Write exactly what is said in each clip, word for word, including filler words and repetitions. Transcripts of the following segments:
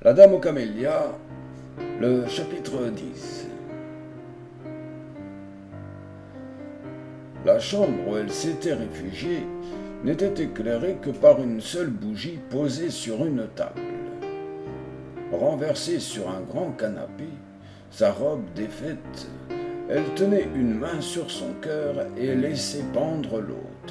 La Dame aux Camélias, le chapitre dix. La chambre où elle s'était réfugiée n'était éclairée que par une seule bougie posée sur une table. Renversée sur un grand canapé, sa robe défaite, elle tenait une main sur son cœur et laissait pendre l'autre.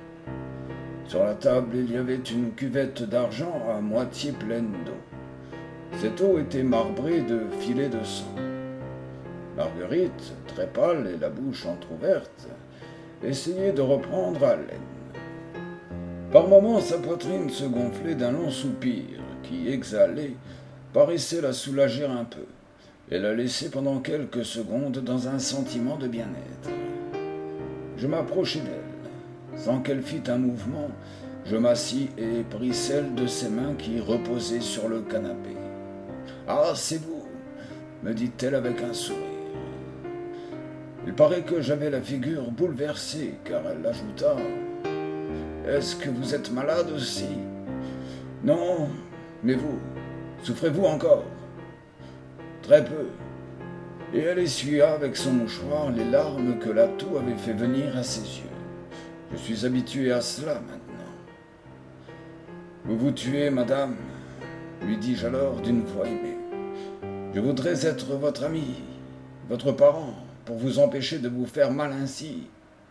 Sur la table, il y avait une cuvette d'argent à moitié pleine d'eau. Cette eau était marbrée de filets de sang. Marguerite, très pâle et la bouche entr'ouverte, essayait de reprendre haleine. Par moments, sa poitrine se gonflait d'un long soupir qui, exhalé, paraissait la soulager un peu et la laissait pendant quelques secondes dans un sentiment de bien-être. Je m'approchai d'elle. Sans qu'elle fît un mouvement, je m'assis et pris celle de ses mains qui reposait sur le canapé. « Ah, c'est vous !» me dit-elle avec un sourire. Il paraît que j'avais la figure bouleversée, car elle ajouta « Est-ce que vous êtes malade aussi ?»« Non, mais vous, souffrez-vous encore ?»« Très peu. » Et elle essuya avec son mouchoir les larmes que la toux avait fait venir à ses yeux. « Je suis habitué à cela maintenant. »« Vous vous tuez, madame ?» lui dis-je alors d'une voix aimée. « Je voudrais être votre ami, votre parent, pour vous empêcher de vous faire mal ainsi. »«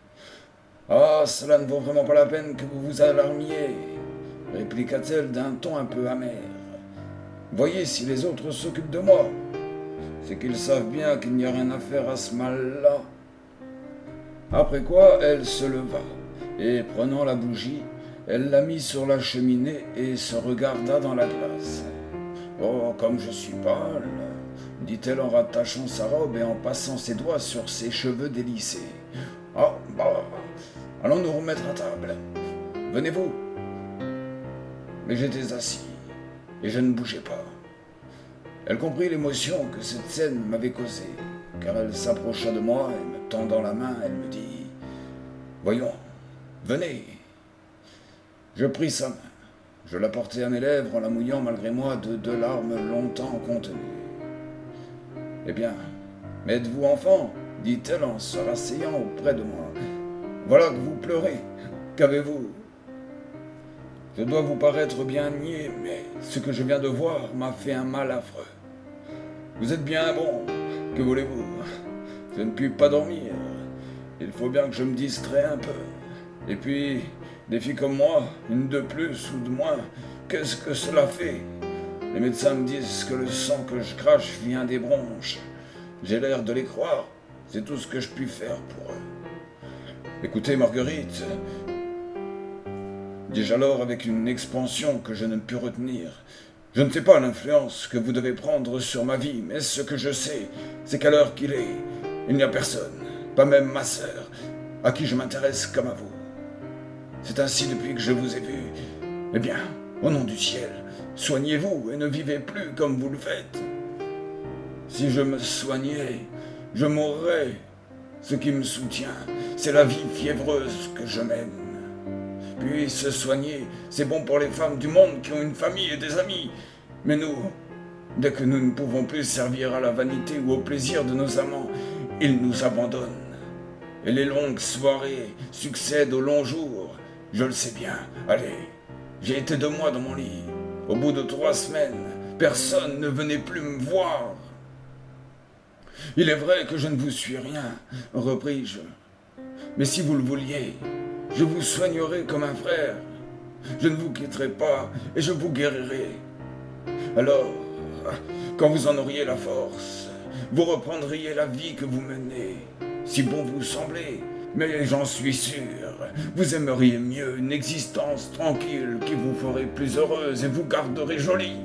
Ah, cela ne vaut vraiment pas la peine que vous vous alarmiez, » répliqua-t-elle d'un ton un peu amer. « Voyez si les autres s'occupent de moi. C'est qu'ils savent bien qu'il n'y a rien à faire à ce mal-là. » Après quoi, elle se leva, et prenant la bougie, elle la mit sur la cheminée et se regarda dans la glace. « Oh, comme je suis pâle !» dit-elle en rattachant sa robe et en passant ses doigts sur ses cheveux délissés. « Ah, bah, allons nous remettre à table. Venez-vous » Mais j'étais assis, et je ne bougeais pas. Elle comprit l'émotion que cette scène m'avait causée, car elle s'approcha de moi et me tendant la main, elle me dit « Voyons, venez !» Je pris sa main. Je la portai à mes lèvres en la mouillant malgré moi de deux larmes longtemps contenues. « Eh bien, m'êtes-vous enfant ?» dit-elle en se rasseyant auprès de moi. « Voilà que vous pleurez. Qu'avez-vous ?» Je dois vous paraître bien niais, mais ce que je viens de voir m'a fait un mal affreux. Vous êtes bien bon, que voulez-vous? Je ne puis pas dormir. Il faut bien que je me distrais un peu. Et puis, des filles comme moi, une de plus ou de moins, qu'est-ce que cela fait? Les médecins me disent que le sang que je crache vient des bronches. J'ai l'air de les croire, c'est tout ce que je puis faire pour eux. Écoutez, Marguerite, dis-je alors avec une expansion que je ne pus retenir, je ne sais pas l'influence que vous devez prendre sur ma vie, mais ce que je sais, c'est qu'à l'heure qu'il est, il n'y a personne, pas même ma sœur, à qui je m'intéresse comme à vous. C'est ainsi depuis que je vous ai vu. Eh bien, au nom du ciel, soignez-vous et ne vivez plus comme vous le faites. Si je me soignais, je mourrais. Ce qui me soutient, c'est la vie fiévreuse que je mène. Puis se soigner, c'est bon pour les femmes du monde qui ont une famille et des amis. Mais nous, dès que nous ne pouvons plus servir à la vanité ou au plaisir de nos amants, ils nous abandonnent. Et les longues soirées succèdent aux longs jours. Je le sais bien. Allez, j'ai été deux mois dans mon lit. Au bout de trois semaines, personne ne venait plus me voir. Il est vrai que je ne vous suis rien, repris-je. Mais si vous le vouliez, je vous soignerai comme un frère. Je ne vous quitterai pas et je vous guérirai. Alors, quand vous en auriez la force, vous reprendriez la vie que vous menez. Si bon vous semblez, mais j'en suis sûr, vous aimeriez mieux une existence tranquille qui vous ferait plus heureuse et vous garderait jolie.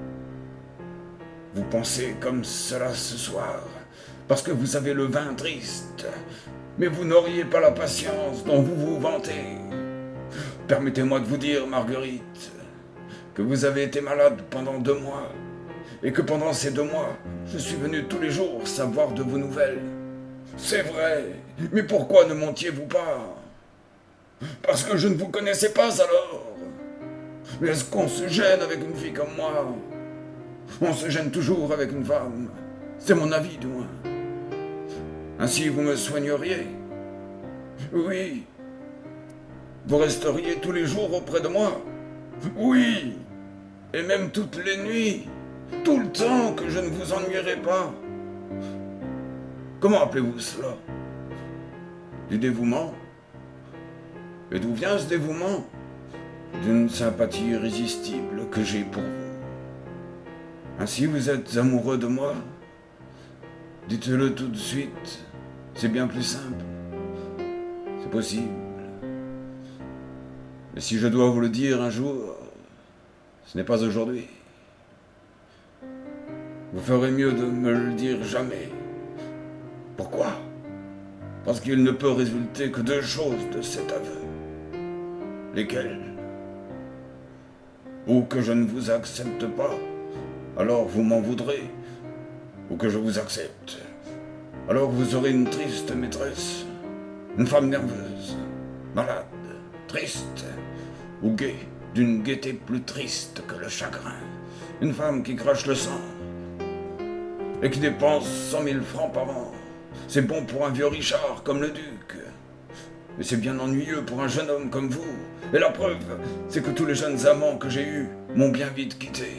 Vous pensez comme cela ce soir, parce que vous avez le vin triste, mais vous n'auriez pas la patience dont vous vous vantez. Permettez-moi de vous dire, Marguerite, que vous avez été malade pendant deux mois, et que pendant ces deux mois, je suis venu tous les jours savoir de vos nouvelles. C'est vrai, mais pourquoi ne montiez-vous pas? Parce que je ne vous connaissais pas alors. Mais est-ce qu'on se gêne avec une fille comme moi? On se gêne toujours avec une femme. C'est mon avis, du moins. Ainsi, vous me soigneriez. Oui. Vous resteriez tous les jours auprès de moi. Oui. Et même toutes les nuits. Tout le temps que je ne vous ennuierai pas. Comment appelez-vous cela? Du dévouement? Et d'où vient ce dévouement? D'une sympathie irrésistible que j'ai pour vous. Ainsi vous êtes amoureux de moi? Dites-le tout de suite, c'est bien plus simple. C'est possible. Mais si je dois vous le dire un jour, ce n'est pas aujourd'hui. Vous ferez mieux de me le dire jamais. Pourquoi? Parce qu'il ne peut résulter que deux choses de cet aveu. Lesquelles? Ou que je ne vous accepte pas, alors vous m'en voudrez. Ou que je vous accepte, alors vous aurez une triste maîtresse, une femme nerveuse, malade, triste, ou gaie, d'une gaieté plus triste que le chagrin, une femme qui crache le sang, et qui dépense cent mille francs par an. C'est bon pour un vieux Richard comme le duc, mais c'est bien ennuyeux pour un jeune homme comme vous. Et la preuve, c'est que tous les jeunes amants que j'ai eus m'ont bien vite quitté.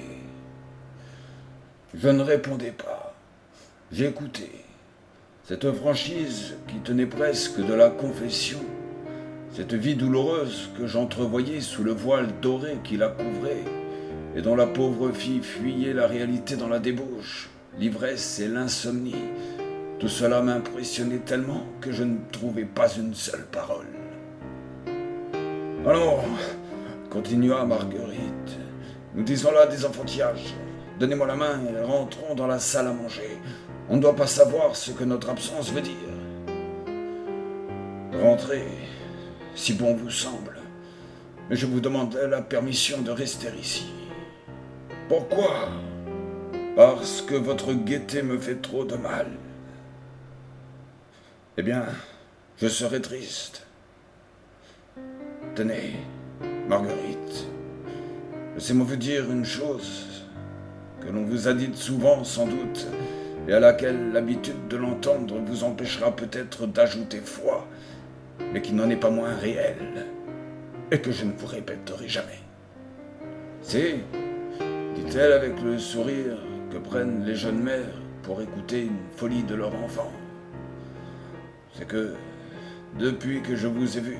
Je ne répondais pas. J'écoutais. Cette franchise qui tenait presque de la confession, cette vie douloureuse que j'entrevoyais sous le voile doré qui la couvrait, et dont la pauvre fille fuyait la réalité dans la débauche, l'ivresse et l'insomnie, tout cela m'impressionnait tellement que je ne trouvais pas une seule parole. Alors, continua Marguerite, nous disons là des enfantillages. Donnez-moi la main et rentrons dans la salle à manger. On ne doit pas savoir ce que notre absence veut dire. Rentrez, si bon vous semble, mais je vous demande la permission de rester ici. Pourquoi? Parce que votre gaieté me fait trop de mal. Eh bien, je serai triste. Tenez, Marguerite, laissez-moi vous dire une chose que l'on vous a dite souvent sans doute, et à laquelle l'habitude de l'entendre vous empêchera peut-être d'ajouter foi, mais qui n'en est pas moins réelle, et que je ne vous répéterai jamais. C'est, dit-elle avec le sourire que prennent les jeunes mères pour écouter une folie de leur enfant, c'est que, depuis que je vous ai vu,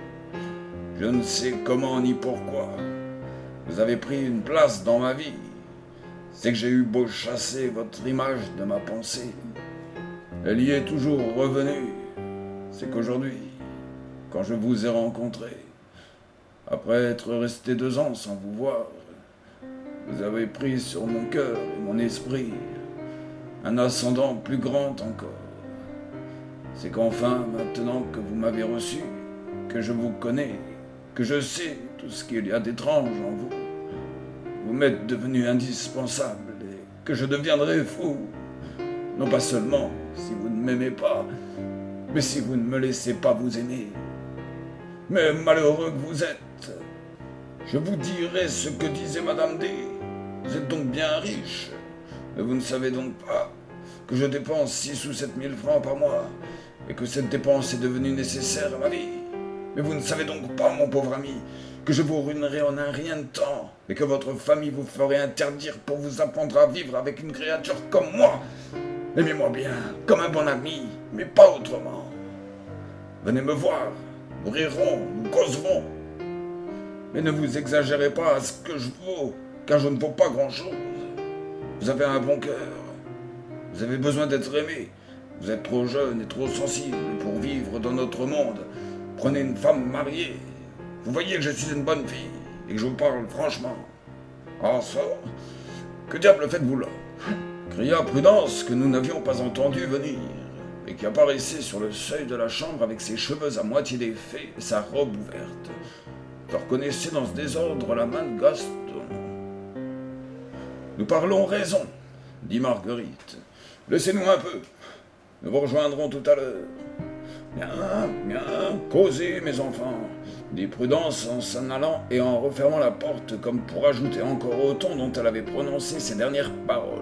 je ne sais comment ni pourquoi, vous avez pris une place dans ma vie. C'est que j'ai eu beau chasser votre image de ma pensée, elle y est toujours revenue. C'est qu'aujourd'hui, quand je vous ai rencontré, après être resté deux ans sans vous voir, vous avez pris sur mon cœur et mon esprit un ascendant plus grand encore. C'est qu'enfin, maintenant que vous m'avez reçu, que je vous connais, que je sais tout ce qu'il y a d'étrange en vous, vous m'êtes devenu indispensable et que je deviendrai fou, non pas seulement si vous ne m'aimez pas, mais si vous ne me laissez pas vous aimer. Mais malheureux que vous êtes, je vous dirai ce que disait Madame D. Vous êtes donc bien riche, mais vous ne savez donc pas que je dépense six ou sept mille francs par mois et que cette dépense est devenue nécessaire à ma vie. Mais vous ne savez donc pas, mon pauvre ami, que je vous ruinerai en un rien de temps et que votre famille vous ferait interdire pour vous apprendre à vivre avec une créature comme moi. Aimez-moi bien, comme un bon ami, mais pas autrement. Venez me voir, nous rirons, nous causerons. Mais ne vous exagérez pas à ce que je vaux, car je ne vaux pas grand-chose. Vous avez un bon cœur, vous avez besoin d'être aimé, vous êtes trop jeune et trop sensible pour vivre dans notre monde. Prenez une femme mariée. Vous voyez que je suis une bonne fille et que je vous parle franchement. En sort, que diable faites-vous là? Cria Prudence, que nous n'avions pas entendu venir, et qui apparaissait sur le seuil de la chambre avec ses cheveux à moitié défaits et sa robe ouverte. Je reconnaissais dans ce désordre la main de Gaston. Nous parlons raison, dit Marguerite. Laissez-nous un peu. Nous vous rejoindrons tout à l'heure. Bien, bien, causez, mes enfants. dit Prudence en s'en allant et en refermant la porte comme pour ajouter encore au ton dont elle avait prononcé ces dernières paroles.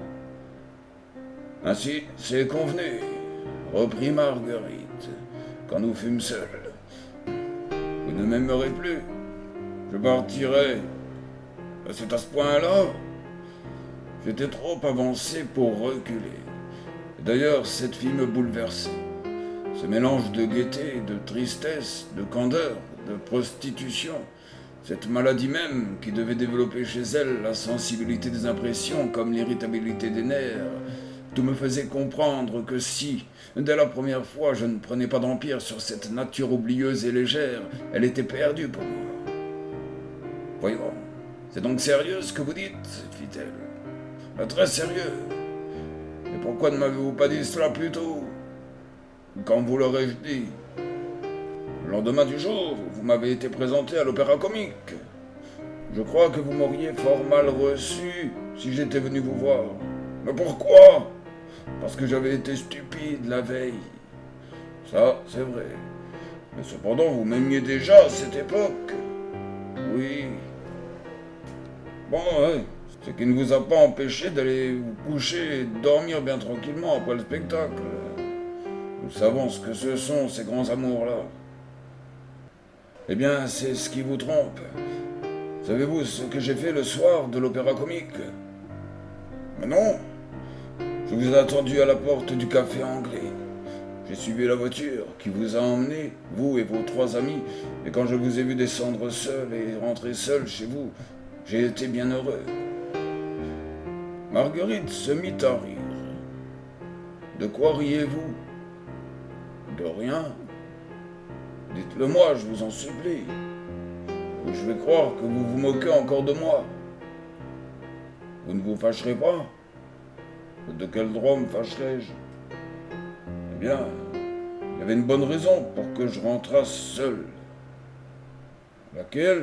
« Ainsi, c'est convenu, reprit Marguerite, quand nous fûmes seuls. Vous ne m'aimerez plus, je partirai. C'est à ce point-là. J'étais trop avancé pour reculer. D'ailleurs, cette fille me bouleversait. Ce mélange de gaieté, de tristesse, de candeur, de prostitution, cette maladie même qui devait développer chez elle la sensibilité des impressions comme l'irritabilité des nerfs, tout me faisait comprendre que si, dès la première fois, je ne prenais pas d'empire sur cette nature oublieuse et légère, elle était perdue pour moi. « Voyons, c'est donc sérieux ce que vous dites ?» fit-elle. « Très sérieux. Et pourquoi ne m'avez-vous pas dit cela plus tôt ? Quand vous l'aurais-je dit ? Le lendemain du jour, vous m'avez été présenté à l'Opéra-Comique. Je crois que vous m'auriez fort mal reçu si j'étais venu vous voir. Mais pourquoi ? Parce que j'avais été stupide la veille. Ça, c'est vrai. Mais cependant, vous m'aimiez déjà à cette époque. Oui. Bon, ouais. Ce qui ne vous a pas empêché d'aller vous coucher et de dormir bien tranquillement après le spectacle. Nous savons ce que ce sont, ces grands amours-là. Eh bien, c'est ce qui vous trompe. Savez-vous ce que j'ai fait le soir de l'Opéra-Comique ? Mais non. Je vous ai attendu à la porte du café anglais. J'ai suivi la voiture qui vous a emmené, vous et vos trois amis, et quand je vous ai vu descendre seul et rentrer seul chez vous, j'ai été bien heureux. Marguerite se mit à rire. De quoi riez-vous ? De rien. Dites-le moi, je vous en supplie. Ou je vais croire que vous vous moquez encore de moi. Vous ne vous fâcherez pas ? De quel droit me fâcherais-je ? Eh bien, il y avait une bonne raison pour que je rentrasse seul. Laquelle ?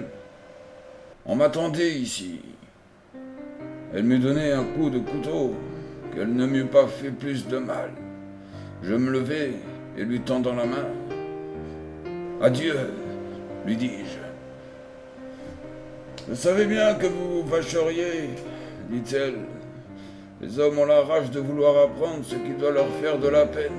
On m'attendait ici. Elle m'eût donné un coup de couteau, qu'elle ne m'eût pas fait plus de mal. Je me levai et lui tendant la main. « Adieu, lui dis-je. »« Je savais bien que vous vous fâcheriez, dit-elle. Les hommes ont la rage de vouloir apprendre ce qui doit leur faire de la peine.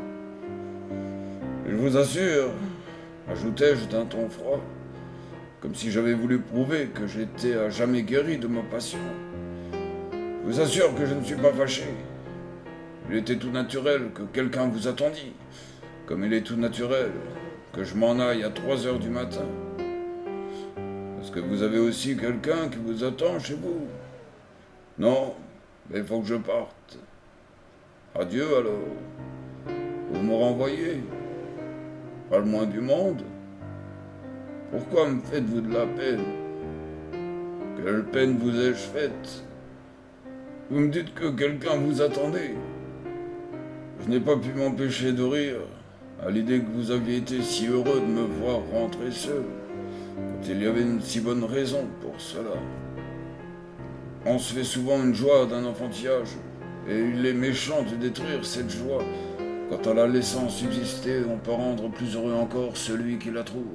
Je vous assure, ajoutai-je d'un ton froid, comme si j'avais voulu prouver que j'étais à jamais guéri de ma passion. Je vous assure que je ne suis pas fâché. Il était tout naturel que quelqu'un vous attendît, comme il est tout naturel que je m'en aille à trois heures du matin. Est-ce que vous avez aussi quelqu'un qui vous attend chez vous ? Non, mais il faut que je parte. Adieu alors. Vous me renvoyez ? Pas le moins du monde. Pourquoi me faites-vous de la peine ? Quelle peine vous ai-je faite ? Vous me dites que quelqu'un vous attendait. Je n'ai pas pu m'empêcher de rire à l'idée que vous aviez été si heureux de me voir rentrer seul, quand il y avait une si bonne raison pour cela. On se fait souvent une joie d'un enfantillage, et il est méchant de détruire cette joie. Quand en la laissant subsister, on peut rendre plus heureux encore celui qui la trouve.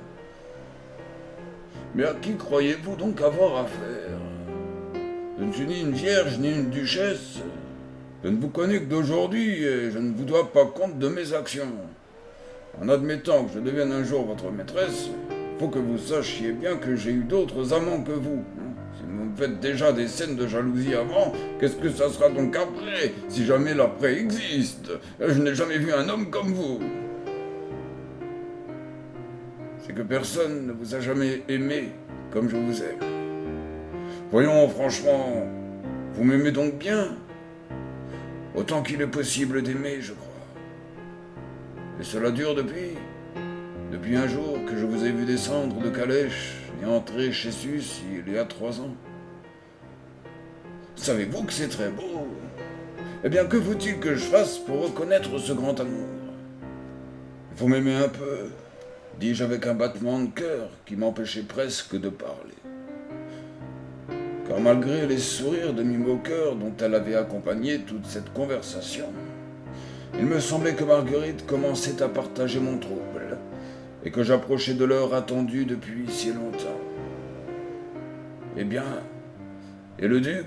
Mais à qui croyez-vous donc avoir affaire ? Je ne suis ni une vierge ni une duchesse. Je ne vous connais que d'aujourd'hui et je ne vous dois pas compte de mes actions. En admettant que je devienne un jour votre maîtresse, il faut que vous sachiez bien que j'ai eu d'autres amants que vous. Si vous me faites déjà des scènes de jalousie avant, qu'est-ce que ça sera donc après, si jamais l'après existe ? Je n'ai jamais vu un homme comme vous. C'est que personne ne vous a jamais aimé comme je vous aime. Voyons, franchement, vous m'aimez donc bien ? Autant qu'il est possible d'aimer, je crois. Et cela dure depuis Depuis un jour que je vous ai vu descendre de calèche et entrer chez Sus il y a trois ans. Savez-vous que c'est très beau ? Eh bien, que faut-il que je fasse pour reconnaître ce grand amour ? Vous m'aimez un peu, dis-je avec un battement de cœur qui m'empêchait presque de parler. Car malgré les sourires demi-moqueurs dont elle avait accompagné toute cette conversation, il me semblait que Marguerite commençait à partager mon trouble, et que j'approchais de l'heure attendue depuis si longtemps. Eh bien, et le duc?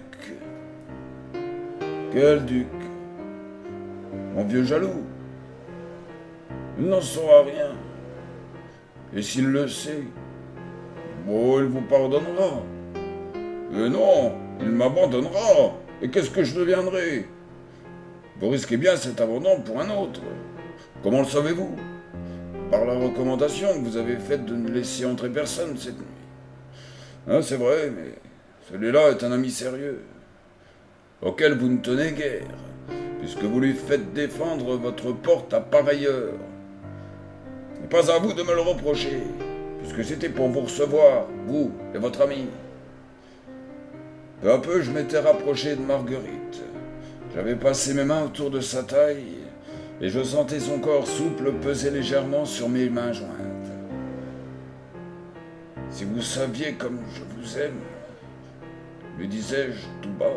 Quel duc? Mon vieux jaloux. Il n'en saura rien. Et s'il le sait, bon, il vous pardonnera. Mais non, il m'abandonnera. Et qu'est-ce que je deviendrai? Vous risquez bien cet abandon pour un autre. Comment le savez-vous? Par la recommandation que vous avez faite de ne laisser entrer personne cette nuit. Hein, c'est vrai, mais celui-là est un ami sérieux, auquel vous ne tenez guère, puisque vous lui faites défendre votre porte à pareille heure. Et pas à vous de me le reprocher, puisque c'était pour vous recevoir, vous et votre ami. Peu à peu, je m'étais rapproché de Marguerite. J'avais passé mes mains autour de sa taille, et je sentais son corps souple peser légèrement sur mes mains jointes. Si vous saviez comme je vous aime, lui disais-je tout bas.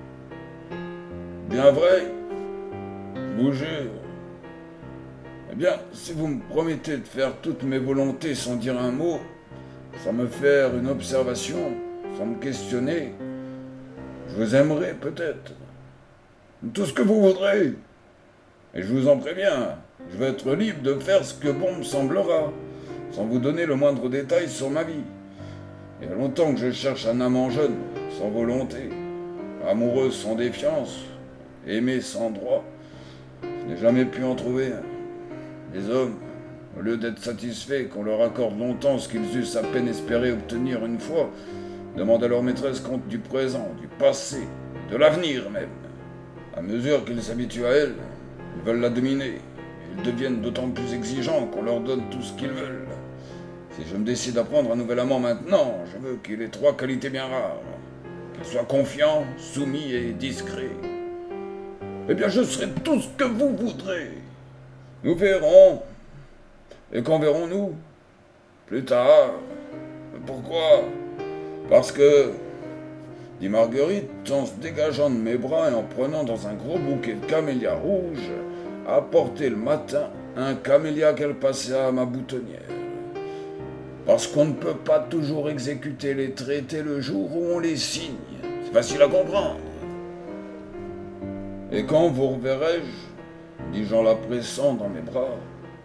Bien vrai, je vous jure. Eh bien, si vous me promettez de faire toutes mes volontés sans dire un mot, sans me faire une observation, sans me questionner, je vous aimerai peut-être. Tout ce que vous voudrez. Et je vous en préviens, je vais être libre de faire ce que bon me semblera, sans vous donner le moindre détail sur ma vie. Il y a longtemps que je cherche un amant jeune, sans volonté, amoureux sans défiance, aimé sans droit. Je n'ai jamais pu en trouver un. Les hommes, au lieu d'être satisfaits qu'on leur accorde longtemps ce qu'ils eussent à peine espéré obtenir une fois, demandent à leur maîtresse compte du présent, du passé, de l'avenir même. À mesure qu'ils s'habituent à elle, ils veulent la dominer. Ils deviennent d'autant plus exigeants qu'on leur donne tout ce qu'ils veulent. Si je me décide à prendre un nouvel amant maintenant, je veux qu'il ait trois qualités bien rares. Qu'il soit confiant, soumis et discret. Eh bien, je serai tout ce que vous voudrez. Nous verrons. Et quand verrons-nous? Plus tard. Pourquoi? Parce que, dit Marguerite, en se dégageant de mes bras et en prenant dans un gros bouquet de camélias rouges, apporté le matin un camélia qu'elle passait à ma boutonnière. Parce qu'on ne peut pas toujours exécuter les traités le jour où on les signe. C'est facile à comprendre. Et quand vous reverrai-je, dis-je en la pressant dans mes bras,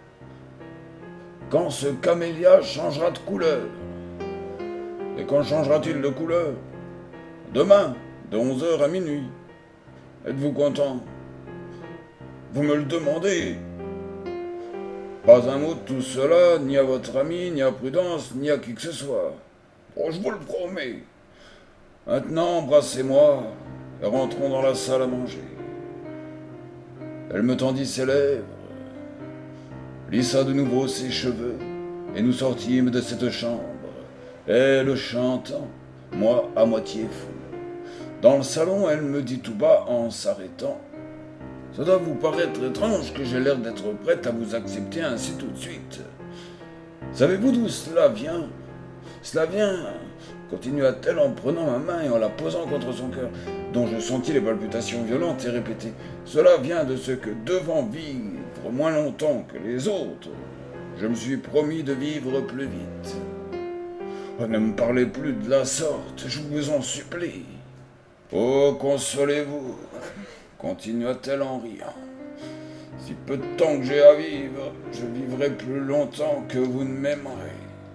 quand ce camélia changera de couleur. Et quand changera-t-il de couleur? Demain, de onze heures à minuit. Êtes-vous content? Vous me le demandez. Pas un mot de tout cela, ni à votre ami, ni à Prudence, ni à qui que ce soit. Oh, je vous le promets. Maintenant, embrassez-moi et rentrons dans la salle à manger. Elle me tendit ses lèvres, lissa de nouveau ses cheveux, et nous sortîmes de cette chambre, elle chantant, moi à moitié fou. Dans le salon, elle me dit tout bas en s'arrêtant: « Ça doit vous paraître étrange que j'ai l'air d'être prête à vous accepter ainsi tout de suite. Savez-vous d'où cela vient? Cela vient, continua-t-elle en prenant ma main et en la posant contre son cœur, dont je sentis les palpitations violentes et répétées. Cela vient de ce que, devant vivre moins longtemps que les autres, je me suis promis de vivre plus vite. Oh, ne me parlez plus de la sorte, je vous en supplie. Oh, consolez-vous, continua-t-elle en riant. Si peu de temps que j'ai à vivre, je vivrai plus longtemps que vous ne m'aimerez.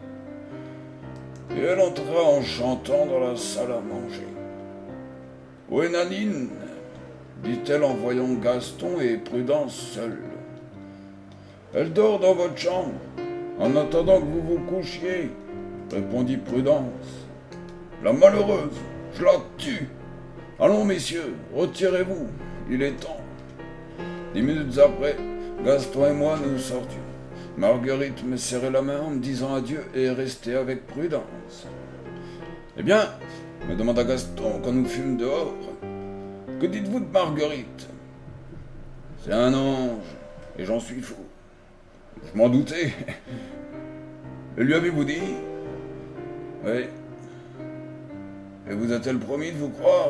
Et elle entra en chantant dans la salle à manger. « Où est Nanine ?» dit-elle en voyant Gaston et Prudence seuls. « Elle dort dans votre chambre, en attendant que vous vous couchiez, » répondit Prudence. « La malheureuse, je la tue. Allons, messieurs, retirez-vous, il est temps. » Dix minutes après, Gaston et moi nous sortions. Marguerite me serrait la main en me disant adieu et restait avec Prudence. « Eh bien, me demanda Gaston quand nous fûmes dehors, que dites-vous de Marguerite? C'est un ange, et j'en suis fou. Je m'en doutais. Le lui avez-vous dit? Oui. Et vous a-t-elle promis de vous croire?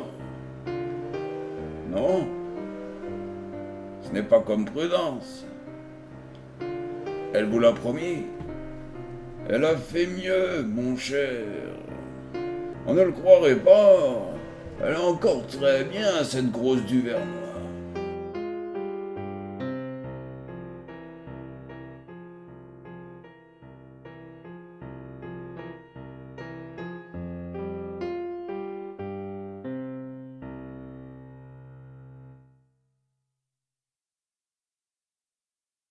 Non. Ce n'est pas comme Prudence. Elle vous l'a promis? Elle a fait mieux, mon cher. On ne le croirait pas. Elle est encore très bien, cette grosse Duvernois.